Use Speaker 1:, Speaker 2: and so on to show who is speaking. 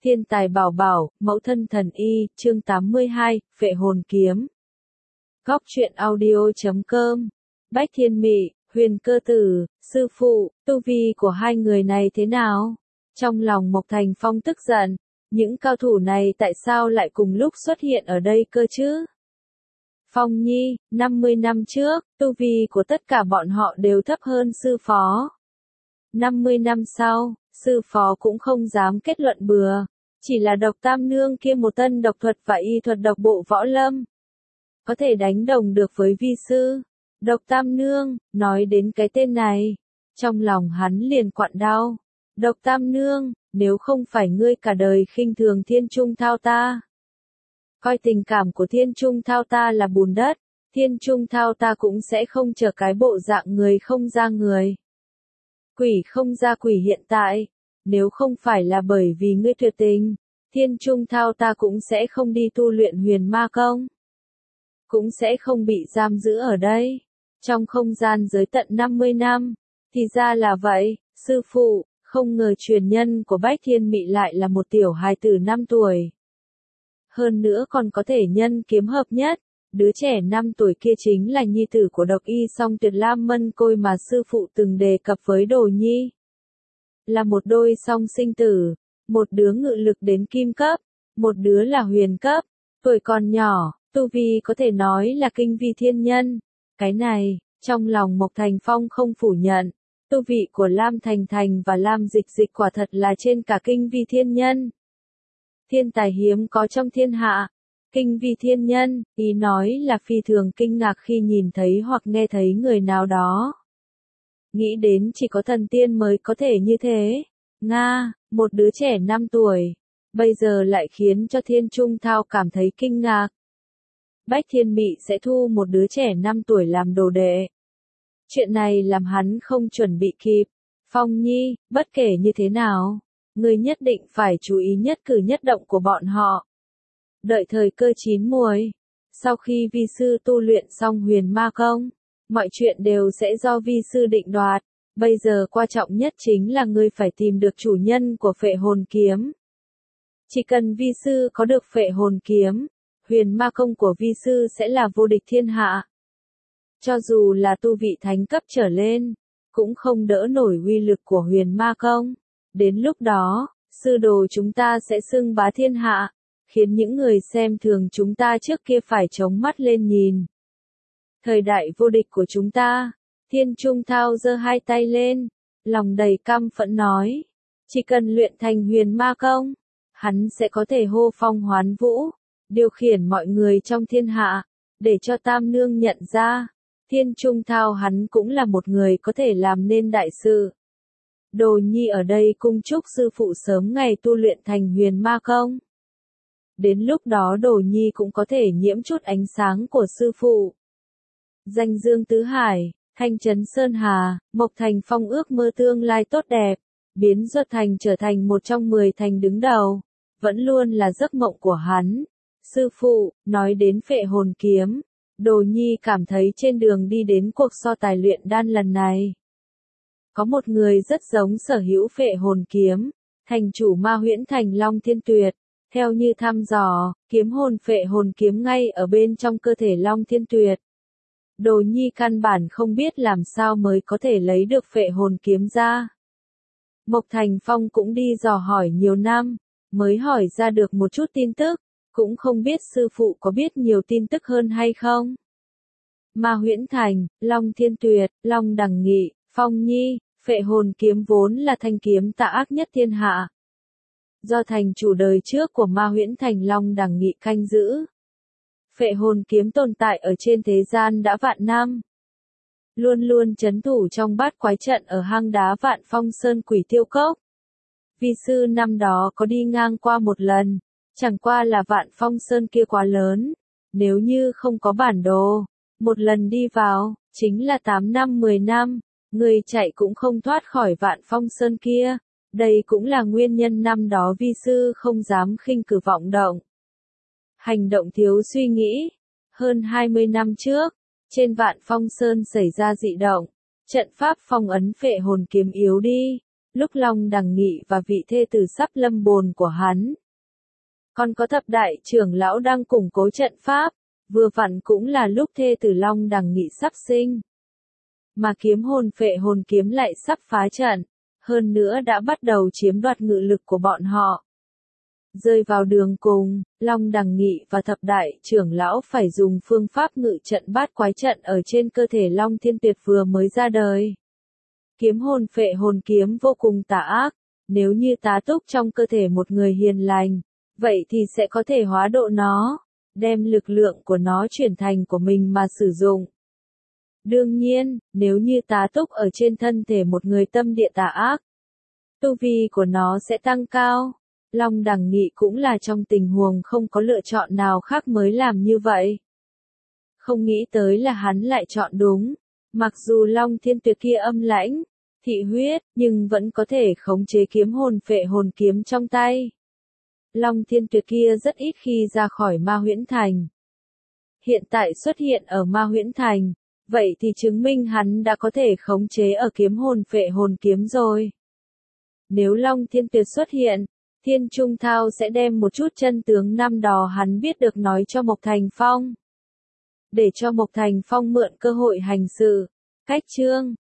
Speaker 1: Thiên tài bảo bảo, mẫu thân thần y, chương 82, phệ hồn kiếm. Góc truyện audio.com. Bách Thiên Mị, Huyền Cơ Tử, sư phụ, tu vi của hai người này thế nào? Trong lòng Mộc Thành Phong tức giận, những cao thủ này tại sao lại cùng lúc xuất hiện ở đây cơ chứ? Phong Nhi, 50 năm trước, tu vi của tất cả bọn họ đều thấp hơn sư phó. 50 năm sau, sư phó cũng không dám kết luận bừa, chỉ là độc tam nương kia một tân độc thuật và y thuật độc bộ võ lâm. Có thể đánh đồng được với vi sư. Độc tam nương, nói đến cái tên này, trong lòng hắn liền quặn đau. Độc tam nương, nếu không phải ngươi cả đời khinh thường Thiên Trung Thao ta, coi tình cảm của Thiên Trung Thao ta là bùn đất, Thiên Trung Thao ta cũng sẽ không trở cái bộ dạng người không ra người, quỷ không ra quỷ hiện tại. Nếu không phải là bởi vì ngươi tuyệt tình, Thiên Trung Thao ta cũng sẽ không đi tu luyện huyền ma công, cũng sẽ không bị giam giữ ở đây, trong không gian giới tận 50 năm. Thì ra là vậy, sư phụ, không ngờ truyền nhân của Bách Thiên Mị lại là một tiểu hài tử 5 tuổi. Hơn nữa còn có thể nhân kiếm hợp nhất, đứa trẻ 5 tuổi kia chính là nhi tử của độc y song tuyệt Lam Mân Côi mà sư phụ từng đề cập với Đồ Nhi. Là một đôi song sinh tử, một đứa ngự lực đến kim cấp, một đứa là huyền cấp, tuổi còn nhỏ, tu vi có thể nói là kinh vi thiên nhân. Cái này, trong lòng Mộc Thành Phong không phủ nhận, tu vị của Lam Thành Thành và Lam Dịch Dịch quả thật là trên cả kinh vi thiên nhân. Thiên tài hiếm có trong thiên hạ, kinh vi thiên nhân, ý nói là phi thường kinh ngạc khi nhìn thấy hoặc nghe thấy người nào đó. Nghĩ đến chỉ có thần tiên mới có thể như thế. Nga, một đứa trẻ 5 tuổi, bây giờ lại khiến cho Thiên Trung Thao cảm thấy kinh ngạc. Bách Thiên Mị sẽ thu một đứa trẻ 5 tuổi làm đồ đệ. Chuyện này làm hắn không chuẩn bị kịp. Phong Nhi, bất kể như thế nào, ngươi nhất định phải chú ý nhất cử nhất động của bọn họ. Đợi thời cơ chín muồi, sau khi vi sư tu luyện xong huyền ma công, mọi chuyện đều sẽ do vi sư định đoạt. Bây giờ quan trọng nhất chính là ngươi phải tìm được chủ nhân của phệ hồn kiếm. Chỉ cần vi sư có được phệ hồn kiếm, huyền ma công của vi sư sẽ là vô địch thiên hạ. Cho dù là tu vị thánh cấp trở lên, cũng không đỡ nổi uy lực của huyền ma công. Đến lúc đó, sư đồ chúng ta sẽ xưng bá thiên hạ, khiến những người xem thường chúng ta trước kia phải chống mắt lên nhìn. Thời đại vô địch của chúng ta. Thiên Trung Thao giơ hai tay lên, lòng đầy căm phẫn nói, chỉ cần luyện thành huyền ma công, hắn sẽ có thể hô phong hoán vũ, điều khiển mọi người trong thiên hạ, để cho Tam Nương nhận ra, Thiên Trung Thao hắn cũng là một người có thể làm nên đại sự. Đồ Nhi ở đây cung chúc sư phụ sớm ngày tu luyện thành huyền ma công. Đến lúc đó Đồ Nhi cũng có thể nhiễm chút ánh sáng của sư phụ. Danh dương tứ hải, thanh trấn Sơn Hà, Mộc Thành Phong ước mơ tương lai tốt đẹp, biến Duật Thành trở thành một trong 10 thành đứng đầu, vẫn luôn là giấc mộng của hắn. Sư phụ, nói đến phệ hồn kiếm, Đồ Nhi cảm thấy trên đường đi đến cuộc so tài luyện đan lần này, có một người rất giống sở hữu phệ hồn kiếm, thành chủ Ma Huyễn Thành Long Thiên Tuyệt. Theo như thăm dò, kiếm hồn phệ hồn kiếm ngay ở bên trong cơ thể Long Thiên Tuyệt. Đồ Nhi căn bản không biết làm sao mới có thể lấy được phệ hồn kiếm ra. Mộc Thành Phong cũng đi dò hỏi nhiều năm, mới hỏi ra được một chút tin tức, cũng không biết sư phụ có biết nhiều tin tức hơn hay không. Ma Huyễn Thành, Long Thiên Tuyệt, Long Đằng Nghị, Phong Nhi, phệ hồn kiếm vốn là thanh kiếm tà ác nhất thiên hạ. Do thành chủ đời trước của Ma Huyễn Thành Long Đằng Nghị canh giữ. Phệ hồn kiếm tồn tại ở trên thế gian đã vạn năm. Luôn luôn trấn thủ trong bát quái trận ở hang đá Vạn Phong Sơn Quỷ Tiêu Cốc. Vi sư năm đó có đi ngang qua một lần, chẳng qua là Vạn Phong Sơn kia quá lớn. Nếu như không có bản đồ, một lần đi vào, chính là 8 năm 10 năm, người chạy cũng không thoát khỏi Vạn Phong Sơn kia. Đây cũng là nguyên nhân năm đó vi sư không dám khinh cử vọng động. Hành động thiếu suy nghĩ. Hơn 20 năm trước, trên Vạn Phong Sơn xảy ra dị động, trận pháp phong ấn phệ hồn kiếm yếu đi. lúc Long Đằng Nghị và vị thê tử sắp lâm bồn của hắn. Còn có thập đại trưởng lão đang củng cố trận pháp, vừa vặn cũng là lúc thê tử Long Đằng Nghị sắp sinh. Mà kiếm hồn phệ hồn kiếm lại sắp phá trận, hơn nữa đã bắt đầu chiếm đoạt ngự lực của bọn họ. Rơi vào đường cùng, Long Đằng Nghị và thập đại trưởng lão phải dùng phương pháp ngự trận bát quái trận ở trên cơ thể Long Thiên Tuyệt vừa mới ra đời. Kiếm hồn phệ hồn kiếm vô cùng tà ác, nếu như tá túc trong cơ thể một người hiền lành, vậy thì sẽ có thể hóa độ nó, đem lực lượng của nó chuyển thành của mình mà sử dụng. Đương nhiên, nếu như tá túc ở trên thân thể một người tâm địa tà ác, tu vi của nó sẽ tăng cao. Long Đằng Nghị cũng là trong tình huống không có lựa chọn nào khác mới làm như vậy. Không nghĩ tới là hắn lại chọn đúng. Mặc dù Long Thiên Tuyệt kia âm lãnh, thị huyết, nhưng vẫn có thể khống chế kiếm hồn phệ hồn kiếm trong tay. Long Thiên Tuyệt kia rất ít khi ra khỏi Ma Huyễn Thành. Hiện tại xuất hiện ở Ma Huyễn Thành, vậy thì chứng minh hắn đã có thể khống chế ở kiếm hồn phệ hồn kiếm rồi. Nếu Long Thiên Tuyệt xuất hiện, Thiên Trung Thao sẽ đem một chút chân tướng năm đó hắn biết được nói cho Mộc Thành Phong. Để cho Mộc Thành Phong mượn cơ hội hành sự. Cách chương